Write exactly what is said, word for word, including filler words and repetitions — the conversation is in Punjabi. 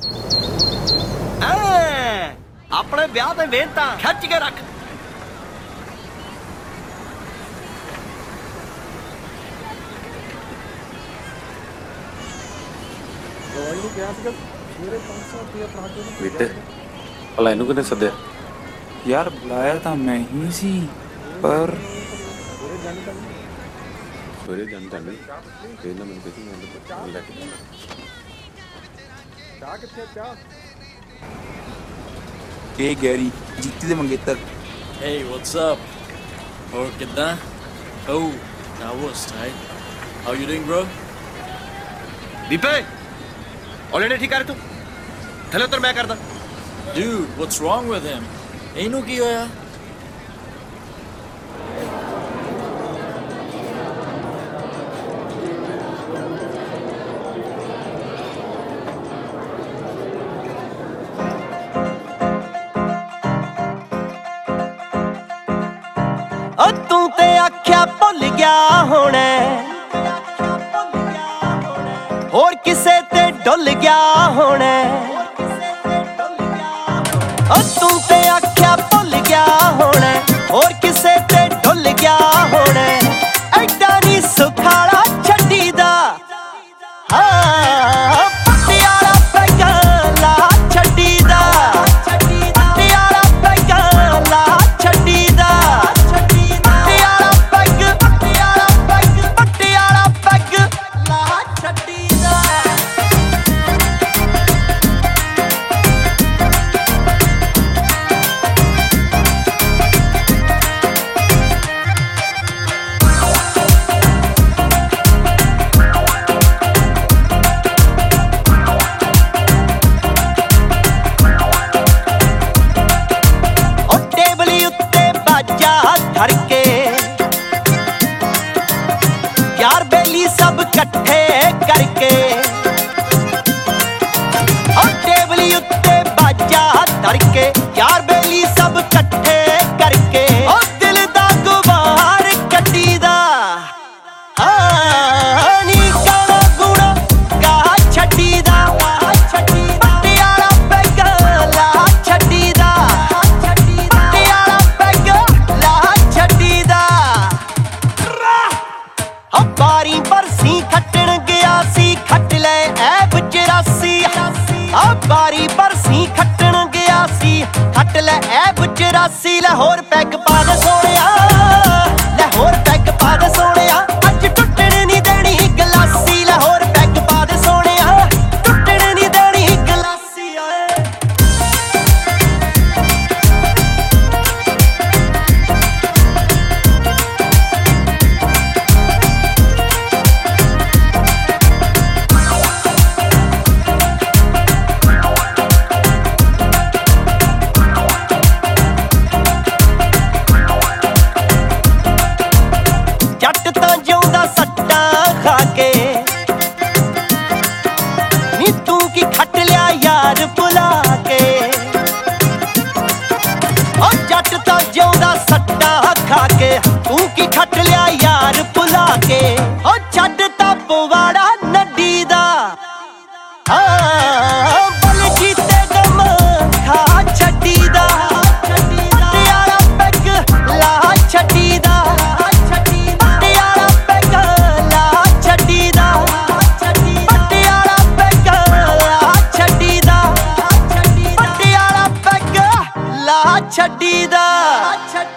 अपने ब्याह ते मेहनतां खिच के रख। ਬੇਟੇ ਭਲਾ ਇਹਨੂੰ ਕਿਹਨੇ ਸੱਦਿਆ? ਯਾਰ ਬੁਲਾਇਆ ਤਾਂ ਮੈਂ ਹੀ ਸੀ, ਪਰ ਸਵੇਰੇ ਜਾਂਦਾ ਨਹੀਂ ਫੇਰ ਨਾ ਮੈਨੂੰ ਕਿਤੇ ਮੈਂ ਲੈ ਕੇ ਜਾਣਾ। ਚਾਹ ਕਿੱਥੇ ਚਾਹ? ਇਹ ਗੈਰੀ ਜੀਤੀ ਦੇ ਮੰਗੇਤਰ। Hey, what's up? Oh, ਕਿੱਦਾਂ? Oh, that was tight. How you doing, bro? ਦੀਪੇ ਆਲਰੇਡੀ ਠੀਕ ਕਰ ਤੂੰ ਥੱਲੇ ਉਤਰ ਮੈਂ ਕਰਦਾ। Dude, what's wrong with him? ਇਹਨੂੰ ਕੀ ਹੋਇਆ? ਓ ਤੂੰ ਤੇ ਆਖਿਆ ਭੁੱਲ ਗਿਆ ਹੋਣਾ, ਹੋਰ ਕਿਸੇ ਤੇ ਡੁੱਲ ਗਿਆ ਹੋਣਾ। ਓ ਤੂੰ ਤੇ ਆਖਿਆ ਭੁੱਲ ਗਿਆ ਹੋਣਾ, ਹੋਰ ਕਿਸੇ ਤੇ ਡੁੱਲ ਗਿਆ ਹੋਣਾ। ਐਡਾ ਨੀ ਸੁਖਾਲਾ ਛੱਡੀਦਾ ਹਾਂ, ਪਟਿਆਲਾ ਪੈਗਾਂ ਲਾ ਛੱਡੀਦਾ, ਪਟਿਆਲਾ ਪੈਗਾਂ ਲਾ ਛੱਡੀਦਾ, Patiala peg, Patiala peg, Patiala peg ਲਾ ਛੱਡੀਦਾ। ਓ ਟੇਬਲ ਉੱਤੇ ਬਾਜਾ ਧਰ ਕੇ ਯਾਰ ਬੇਲੀ ਸਭ ਇਕੱਠੇ ਕਰਕੇ। ਓ ਟੇਬਲ ਉੱਤੇ ਬਾਜਾ ਧਰ ਕੇ ਯਾਰ ਬੇਲੀ ਸਭ ਇਕੱਠੇ ਕਰਕੇ। ਓ ਦਿਲ ਦਾ ਗੁਬਾਰ ਕੱਢੀਦਾ ਹਾਂ, ਨੀ ਗਾਣਾ ਗੁਣਾ ਗਾ ਛੱਡੀਦਾ, ਪਟਿਆਲਾ ਪੈਗਾਂ ਲਾ ਛੱਡੀਦਾ, ਪਟਿਆਲਾ ਪੈਗ ਲਾ ਛੱਡੀਦਾ। ਓ ਬਾਰੀ ਬਰਸੀ ਖੱਟਣ ਗਿਆ ਸੀ, ਖੱਟ ਲੈ ਐਬ ਚੁਰਾਸੀ। ਆ ਬਾਰੀ ਬਰਸੀ ਖੱਟਣ ਗਿਆ ਸੀ, ਖੱਟ ਲੈ ਐਬ ਚੁਰਾਸੀ। ਲੈ ਹੋਰ ਪੈਗ ਪਾ ਦੇ ਸੋਹਣਿਆ, ਲੈ ਹੋਰ ਪੈਗ ਪਾ ਦੇ ਸੋਹਣਿਆ, ਅੱਜ ਟੁੱਟਣ ਨੀ ਦੇਣੀ ਗਲਾਸੀ। ਲੈ ਹੋਰ ਪੈਗ ਪਾ ਦੇ ਸੋਹਣਿਆ, ਟੁੱਟਣ ਨੀ ਦੇਣੀ ਗਲਾਸੀ। ਓਏ ਜੱਟ ਤਾਂ ਜਿਉਂਦਾ ਸੱਟਾਂ ਖਾ ਕੇ, ਨੀ ਤੂੰ ਕੀ ਖੱਟ ਲਿਆ ਯਾਰ ਬੁਲਾ ਕੇ। ਓ ਜੱਟ ਤਾਂ ਜਿਉਂਦਾ ਸੱਟਾਂ ਖਾ ਕੇ, ਤੂੰ ਕੀ ਖੱਟ ਲਿਆ ਯਾਰ ਬੁਲਾ ਕੇ। ਓ ਛੱਡ ਤਾਂ ਪਵਾੜਾ ਨੱਡੀ ਦਾ ਹਾਂ, ਬਲ ਜੀਤੇ ਗਮ ਖਾ ਛੱਡੀਦਾ, ਪਟਿਆਲਾ ਪੈਗ ਲਾ ਛੱਡੀਦਾ, ਪਟਿਆਲਾ ਪੈਗ ਲਾ ਛੱਡੀਦਾ, ਪਟਿਆਲਾ ਪੈਗ ਲਾ ਛੱਡੀਦਾ, ਪਟਿਆਲਾ ਪੈਗ ਲਾ ਛੱਡੀਦਾ।